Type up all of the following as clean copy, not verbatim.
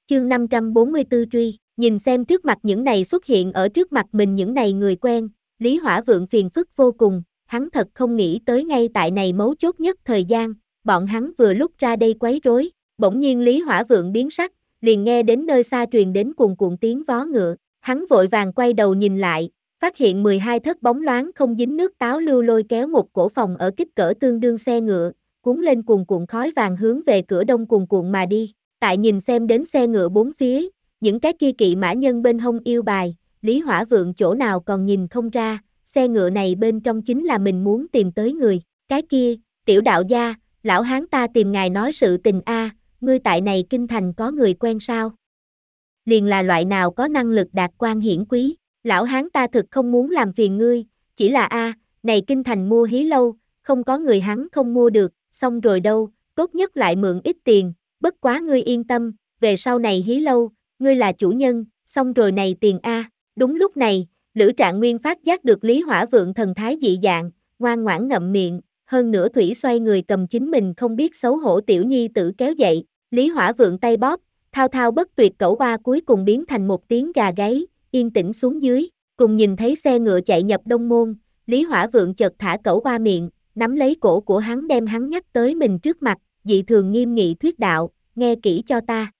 Chương 544 truy, nhìn xem trước mặt những này xuất hiện ở trước mặt mình những này người quen, Lý Hỏa Vượng phiền phức vô cùng, hắn thật không nghĩ tới ngay tại này mấu chốt nhất thời gian, bọn hắn vừa lúc ra đây quấy rối, bỗng nhiên Lý Hỏa Vượng biến sắc, liền nghe đến nơi xa truyền đến cuồn cuộn tiếng vó ngựa, hắn vội vàng quay đầu nhìn lại, phát hiện 12 thất bóng loáng không dính nước táo lưu lôi kéo một cổ phòng ở kích cỡ tương đương xe ngựa, cuốn lên cuồn cuộn khói vàng hướng về cửa đông cuồn cuộn mà đi. Tại nhìn xem đến xe ngựa bốn phía, những cái kia kỵ mã nhân bên hông yêu bài, Lý Hỏa Vượng chỗ nào còn nhìn không ra, xe ngựa này bên trong chính là mình muốn tìm tới người, cái kia, tiểu đạo gia, lão hán ta tìm ngài nói sự tình a, ngươi tại này kinh thành có người quen sao? Liền là loại nào có năng lực đạt quan hiển quý, lão hán ta thực không muốn làm phiền ngươi, chỉ là này kinh thành mua hí lâu, không có người hắn không mua được, xong rồi đâu, tốt nhất lại mượn ít tiền. Bất quá ngươi yên tâm, về sau này hí lâu, ngươi là chủ nhân, xong rồi này tiền a. Đúng lúc này, Lữ Trạng Nguyên phát giác được Lý Hỏa Vượng thần thái dị dạng, ngoan ngoãn ngậm miệng, hơn nữa thủy xoay người cầm chính mình không biết xấu hổ tiểu nhi tử kéo dậy, Lý Hỏa Vượng tay bóp, thao thao bất tuyệt cẩu ba cuối cùng biến thành một tiếng gà gáy, yên tĩnh xuống dưới, cùng nhìn thấy xe ngựa chạy nhập Đông Môn, Lý Hỏa Vượng chợt thả cẩu ba miệng, nắm lấy cổ của hắn đem hắn nhắc tới mình trước mặt, dị thường nghiêm nghị thuyết đạo, nghe kỹ cho ta.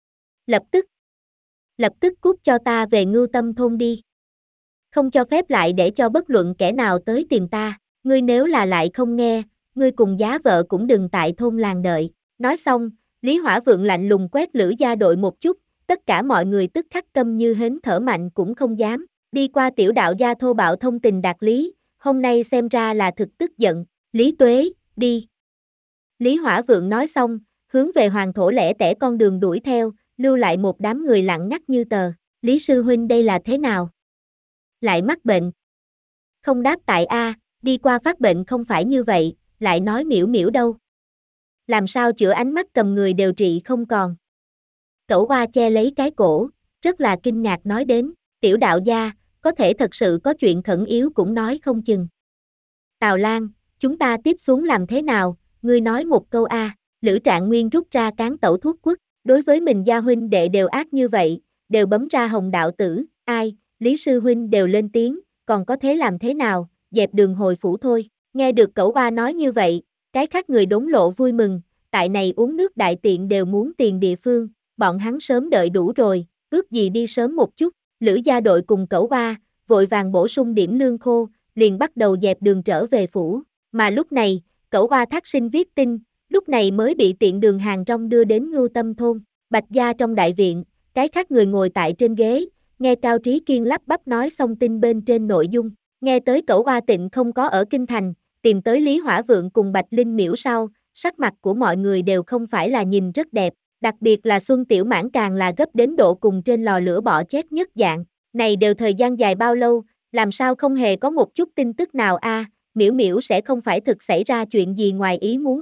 Lập tức cút cho ta về Ngưu Tâm thôn đi. Không cho phép lại để cho bất luận kẻ nào tới tìm ta, ngươi nếu là lại không nghe, ngươi cùng giá vợ cũng đừng tại thôn làng đợi. Nói xong, Lý Hỏa Vượng lạnh lùng quét Lữ gia đội một chút, tất cả mọi người tức khắc câm như hến thở mạnh cũng không dám, đi qua tiểu đạo gia thô bạo thông tình đạt lý, hôm nay xem ra là thực tức giận, Lý Tuế, đi. Lý Hỏa Vượng nói xong, hướng về hoàng thổ lẻ tẻ con đường đuổi theo, lưu lại một đám người lặng ngắt như tờ. Lý sư huynh đây là thế nào? Lại mắc bệnh. Không đáp tại đi qua phát bệnh không phải như vậy, lại nói miễu miễu đâu. Làm sao chữa ánh mắt cầm người đều trị không còn. Cẩu Hoa che lấy cái cổ, rất là kinh ngạc nói đến, tiểu đạo gia, có thể thật sự có chuyện khẩn yếu cũng nói không chừng. Tào Lan, chúng ta tiếp xuống làm thế nào, ngươi nói một câu Lữ Trạng Nguyên rút ra cán tẩu thuốc quất, đối với mình gia huynh đệ đều ác như vậy, đều bấm ra hồng đạo tử, Lý sư huynh đều lên tiếng, còn có thế làm thế nào, dẹp đường hồi phủ thôi. Nghe được Cẩu Hoa nói như vậy, cái khác người đốn lộ vui mừng, tại này uống nước đại tiện đều muốn tiền địa phương, bọn hắn sớm đợi đủ rồi, ước gì đi sớm một chút. Lữ gia đội cùng Cẩu Hoa, vội vàng bổ sung điểm lương khô, liền bắt đầu dẹp đường trở về phủ, mà lúc này, Cẩu Hoa thác sinh viết tin, lúc này mới bị tiện đường hàng rong đưa đến Ngưu Tâm thôn. Bạch gia trong đại viện, cái khác người ngồi tại trên ghế, nghe Cao Trí Kiên lắp bắp nói xong tin bên trên nội dung, nghe tới Cẩu Hoa Tịnh không có ở kinh thành, tìm tới Lý Hỏa Vượng cùng Bạch Linh Miễu sau, sắc mặt của mọi người đều không phải là nhìn rất đẹp, đặc biệt là Xuân Tiểu Mãn càng là gấp đến độ cùng trên lò lửa bọ chết nhất dạng, này đều thời gian dài bao lâu, làm sao không hề có một chút tin tức nào Miễu Miễu sẽ không phải thực xảy ra chuyện gì ngoài ý muốn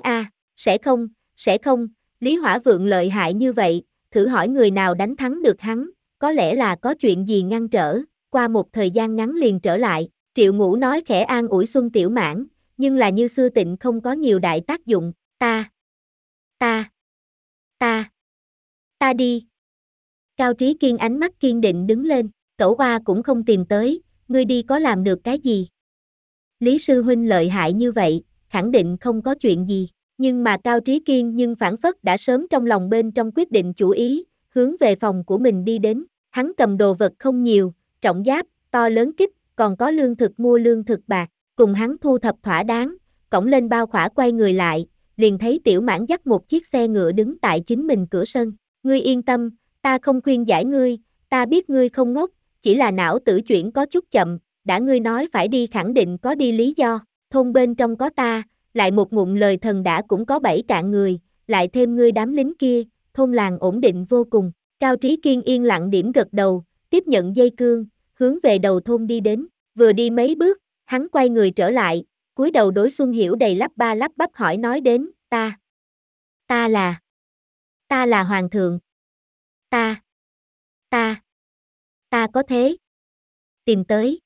sẽ không, Lý Hỏa Vượng lợi hại như vậy, thử hỏi người nào đánh thắng được hắn, có lẽ là có chuyện gì ngăn trở, qua một thời gian ngắn liền trở lại, Triệu Ngũ nói khẽ an ủi Xuân Tiểu Mãn, nhưng là như xưa Tịnh không có nhiều đại tác dụng, ta đi. Cao Trí Kiên ánh mắt kiên định đứng lên, Cẩu Hoa cũng không tìm tới, ngươi đi có làm được cái gì? Lý sư huynh lợi hại như vậy, khẳng định không có chuyện gì, nhưng mà Cao Trí Kiên nhưng phản phất đã sớm trong lòng bên trong quyết định chủ ý, hướng về phòng của mình đi đến, hắn cầm đồ vật không nhiều, trọng giáp, to lớn kích, còn có lương thực mua lương thực bạc, cùng hắn thu thập thỏa đáng, cõng lên bao khỏa quay người lại, liền thấy Tiểu Mãn dắt một chiếc xe ngựa đứng tại chính mình cửa sân, ngươi yên tâm, ta không khuyên giải ngươi, ta biết ngươi không ngốc, chỉ là não tử chuyển có chút chậm, đã ngươi nói phải đi khẳng định có đi lý do, thôn bên trong có ta, lại một ngụm lời thần đã cũng có 7 cạn người, lại thêm ngươi đám lính kia, thôn làng ổn định vô cùng. Cao Trí Kiên yên lặng điểm gật đầu, tiếp nhận dây cương, hướng về đầu thôn đi đến, vừa đi mấy bước, hắn quay người trở lại, cúi đầu đối Xuân Hiểu đầy lắp ba lắp bắp hỏi nói đến, ta là hoàng thượng, ta có thế, tìm tới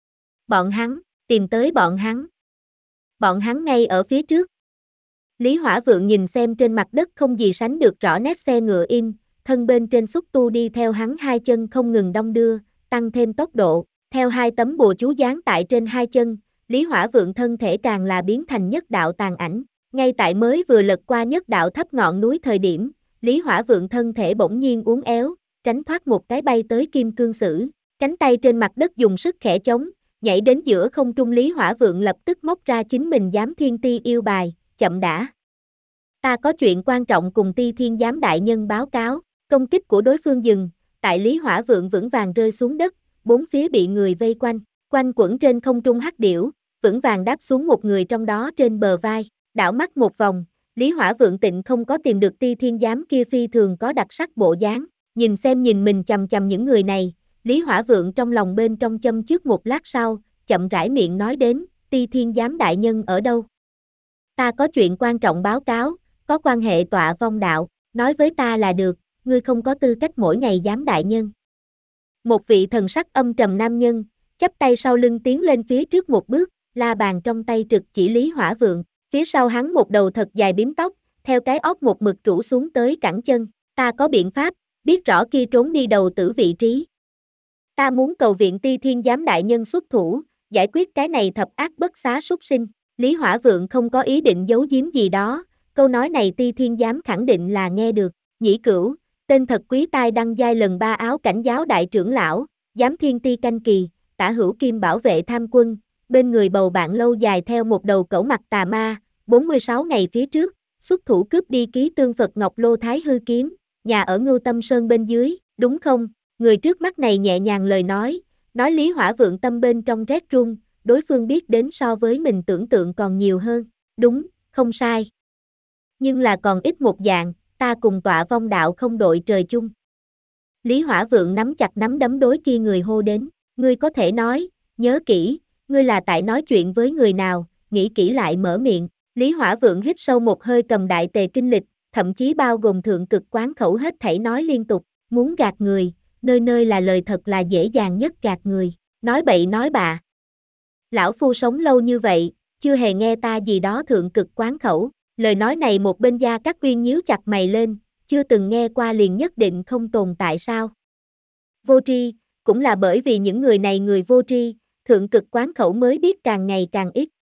bọn hắn ngay ở phía trước. Lý Hỏa Vượng nhìn xem trên mặt đất không gì sánh được rõ nét xe ngựa im, thân bên trên xúc tu đi theo hắn hai chân không ngừng đong đưa, tăng thêm tốc độ, theo hai tấm bùa chú dán tại trên hai chân, Lý Hỏa Vượng thân thể càng là biến thành nhất đạo tàn ảnh, ngay tại mới vừa lật qua nhất đạo thấp ngọn núi thời điểm, Lý Hỏa Vượng thân thể bỗng nhiên uốn éo, tránh thoát một cái bay tới kim cương sử, cánh tay trên mặt đất dùng sức khẽ chống, nhảy đến giữa không trung. Lý Hỏa Vượng lập tức móc ra chính mình giám thiên ti yêu bài, chậm đã. Ta có chuyện quan trọng cùng Ti Thiên Giám đại nhân báo cáo, công kích của đối phương dừng, tại Lý Hỏa Vượng vững vàng rơi xuống đất, bốn phía bị người vây quanh, quanh quẩn trên không trung hắc điểu, vững vàng đáp xuống một người trong đó trên bờ vai, đảo mắt một vòng, Lý Hỏa Vượng tịnh không có tìm được Ti Thiên Giám kia phi thường có đặc sắc bộ dáng, nhìn mình chằm chằm những người này, Lý Hỏa Vượng trong lòng bên trong châm chước một lát sau, chậm rãi miệng nói đến, Ti Thiên Giám đại nhân ở đâu? Ta có chuyện quan trọng báo cáo, có quan hệ tọa vong đạo, nói với ta là được, ngươi không có tư cách mỗi ngày giám đại nhân. Một vị thần sắc âm trầm nam nhân, chắp tay sau lưng tiến lên phía trước một bước, la bàn trong tay trực chỉ Lý Hỏa Vượng, phía sau hắn một đầu thật dài bím tóc, theo cái óc một mực rũ xuống tới cẳng chân, ta có biện pháp, biết rõ kia trốn đi đầu tử vị trí. Ta muốn cầu viện Ti Thiên Giám đại nhân xuất thủ, giải quyết cái này thập ác bất xá súc sinh. Lý Hỏa Vượng không có ý định giấu giếm gì đó, câu nói này Ti Thiên Giám khẳng định là nghe được. Nhĩ Cửu, tên thật quý tai đăng giai lần 3 áo cảnh giáo đại trưởng lão, giám thiên ti canh kỳ, tả hữu kim bảo vệ tham quân, bên người bầu bạn lâu dài theo một đầu cẩu mặt tà ma, 46 ngày phía trước, xuất thủ cướp đi ký tương Phật Ngọc Lô Thái hư kiếm, nhà ở Ngưu Tâm Sơn bên dưới, đúng không? Người trước mắt này nhẹ nhàng lời nói Lý Hỏa Vượng tâm bên trong rét run, đối phương biết đến so với mình tưởng tượng còn nhiều hơn, đúng, không sai. Nhưng là còn ít một dạng, ta cùng tọa vong đạo không đội trời chung. Lý Hỏa Vượng nắm chặt nắm đấm đối kia người hô đến, ngươi có thể nói, nhớ kỹ, ngươi là tại nói chuyện với người nào, nghĩ kỹ lại mở miệng. Lý Hỏa Vượng hít sâu một hơi cầm đại tề kinh lịch, thậm chí bao gồm thượng cực quán khẩu hết thảy nói liên tục, muốn gạt người, nơi nơi là lời thật là dễ dàng nhất gạt người, nói bậy nói bạ. Lão phu sống lâu như vậy, chưa hề nghe ta gì đó thượng cực quán khẩu, lời nói này một bên Gia Cát Uyên nhíu chặt mày lên, chưa từng nghe qua liền nhất định không tồn tại sao? Vô tri, cũng là bởi vì những người này người vô tri, thượng cực quán khẩu mới biết càng ngày càng ít.